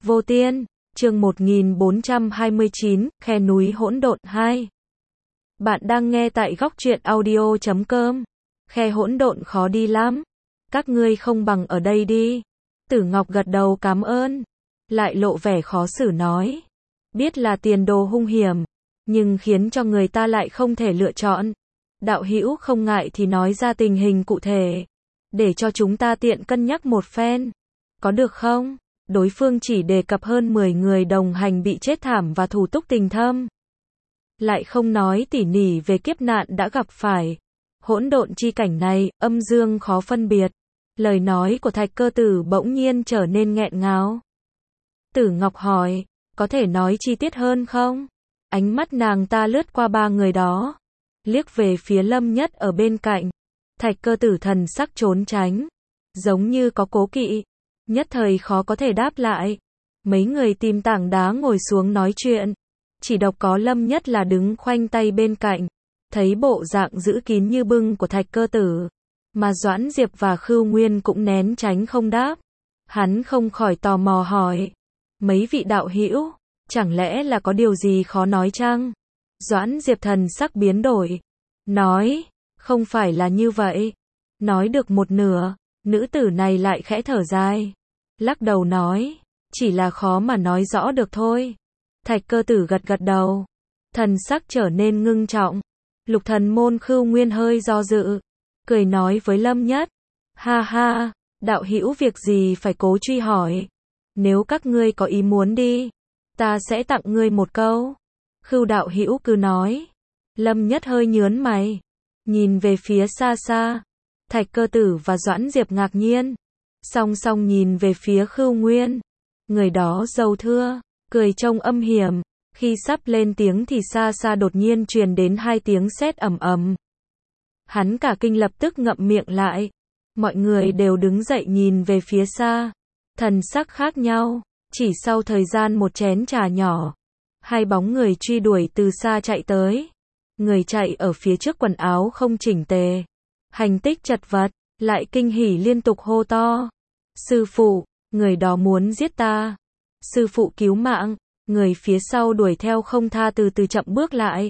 Vô Tiên, chương 1429, Khe núi hỗn độn 2. Bạn đang nghe tại góc truyện audio.com. Khe hỗn độn khó đi lắm. Các ngươi không bằng ở đây đi. Tử Ngọc gật đầu cảm ơn. Lại lộ vẻ khó xử nói. Biết là tiền đồ hung hiểm, nhưng khiến cho người ta lại không thể lựa chọn. Đạo hữu không ngại thì nói ra tình hình cụ thể, để cho chúng ta tiện cân nhắc một phen. Có được không? Đối phương chỉ đề cập hơn 10 người đồng hành bị chết thảm và thủ túc tình thâm. Lại không nói tỉ mỉ về kiếp nạn đã gặp phải. Hỗn độn chi cảnh này, âm dương khó phân biệt. Lời nói của Thạch Cơ Tử bỗng nhiên trở nên nghẹn ngào. Tử Ngọc hỏi, có thể nói chi tiết hơn không? Ánh mắt nàng ta lướt qua ba người đó, liếc về phía Lâm Nhất ở bên cạnh. Thạch Cơ Tử thần sắc trốn tránh, giống như có cố kỵ, nhất thời khó có thể đáp lại. Mấy người tìm tảng đá ngồi xuống nói chuyện, chỉ độc có Lâm Nhất là đứng khoanh tay bên cạnh, thấy bộ dạng giữ kín như bưng của Thạch Cơ Tử, mà Doãn Diệp và Khưu Nguyên cũng nén tránh không đáp. Hắn không khỏi tò mò hỏi, mấy vị đạo hữu, chẳng lẽ là có điều gì khó nói chăng? Doãn Diệp thần sắc biến đổi, nói, không phải là như vậy. Nói được một nửa, nữ tử này lại khẽ thở dài, lắc đầu nói, chỉ là khó mà nói rõ được thôi. Thạch Cơ Tử gật gật đầu, thần sắc trở nên ngưng trọng. Lục Thần Môn Khưu Nguyên hơi do dự, cười nói với Lâm Nhất, ha ha, đạo hữu việc gì phải cố truy hỏi. Nếu các ngươi có ý muốn đi, ta sẽ tặng ngươi một câu. Khưu đạo hữu cứ nói. Lâm Nhất hơi nhướng mày, nhìn về phía xa xa. Thạch Cơ Tử và Doãn Diệp ngạc nhiên, song song nhìn về phía Khưu Nguyên. Người đó râu thưa, cười trông âm hiểm. Khi sắp lên tiếng thì xa xa đột nhiên truyền đến hai tiếng sét ầm ầm. Hắn cả kinh lập tức ngậm miệng lại. Mọi người đều đứng dậy nhìn về phía xa, thần sắc khác nhau. Chỉ sau thời gian một chén trà nhỏ, hai bóng người truy đuổi từ xa chạy tới. Người chạy ở phía trước quần áo không chỉnh tề, hành tích chật vật, lại kinh hỉ liên tục hô to. Sư phụ, người đó muốn giết ta. Sư phụ cứu mạng. Người phía sau đuổi theo không tha từ từ chậm bước lại.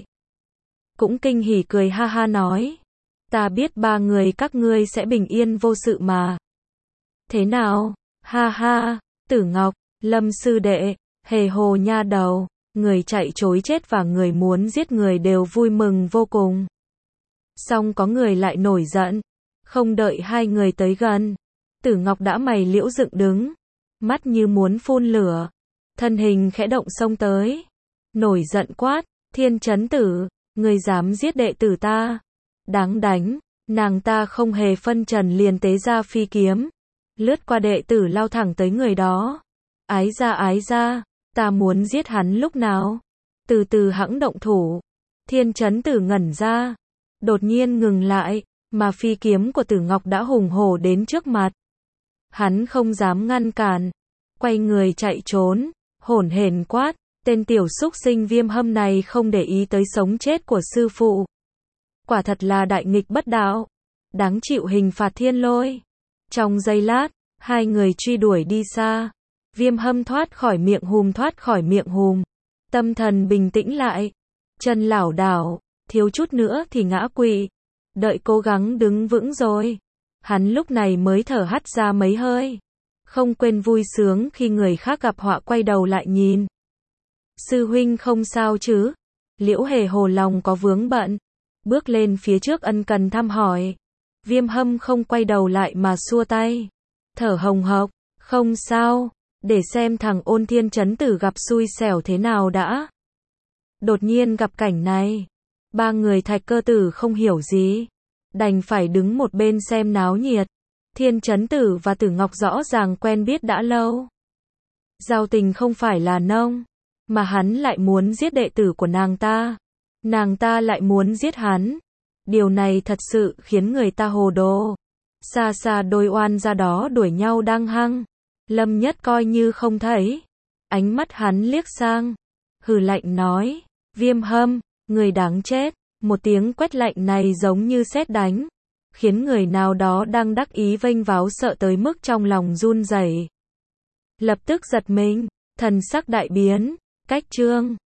Cũng kinh hỉ cười ha ha nói. Ta biết ba người các ngươi sẽ bình yên vô sự mà. Thế nào? Ha ha, Tử Ngọc, Lâm sư đệ, hề hồ nha đầu, người chạy trối chết và người muốn giết người đều vui mừng vô cùng. Song có người lại nổi giận, không đợi hai người tới gần, Tử Ngọc đã mày liễu dựng đứng, mắt như muốn phun lửa, thân hình khẽ động xông tới, nổi giận quát, Thiên Chấn Tử, người dám giết đệ tử ta, đáng đánh. Nàng ta không hề phân trần liền tế ra phi kiếm, lướt qua đệ tử lao thẳng tới người đó. Ái ra, ta muốn giết hắn lúc nào? Từ từ hẵng động thủ. Thiên Chấn Tử ngẩn ra, đột nhiên ngừng lại, mà phi kiếm của Tử Ngọc đã hùng hổ đến trước mặt. Hắn không dám ngăn cản, quay người chạy trốn, hổn hển quát, tên tiểu súc sinh Viêm Hâm này không để ý tới sống chết của sư phụ. Quả thật là đại nghịch bất đạo, đáng chịu hình phạt thiên lôi. Trong giây lát, hai người truy đuổi đi xa. Viêm Hâm thoát khỏi miệng hùm, tâm thần bình tĩnh lại, chân lảo đảo, thiếu chút nữa thì ngã quỵ. Đợi cố gắng đứng vững rồi, hắn lúc này mới thở hắt ra mấy hơi, không quên vui sướng khi người khác gặp họa quay đầu lại nhìn. Sư huynh không sao chứ? Liễu Hề hồ lòng có vướng bận, bước lên phía trước ân cần thăm hỏi. Viêm Hâm không quay đầu lại mà xua tay, thở hồng hộc, không sao, để xem thằng Ôn Thiên Chấn Tử gặp xui xẻo thế nào đã. Đột nhiên gặp cảnh này, ba người Thạch Cơ Tử không hiểu gì, đành phải đứng một bên xem náo nhiệt. Thiên Chấn Tử và Tử Ngọc rõ ràng quen biết đã lâu, giao tình không phải là nông, mà hắn lại muốn giết đệ tử của nàng ta lại muốn giết hắn. Điều này thật sự khiến người ta hồ đồ. Xa xa đôi oan gia đó đuổi nhau đang hăng, Lâm Nhất coi như không thấy, ánh mắt hắn liếc sang, hừ lạnh nói, Viêm Hâm, người đáng chết. Một tiếng quét lạnh này giống như sét đánh, khiến người nào đó đang đắc ý vênh váo sợ tới mức trong lòng run rẩy, lập tức giật mình, Thần sắc đại biến, cách chương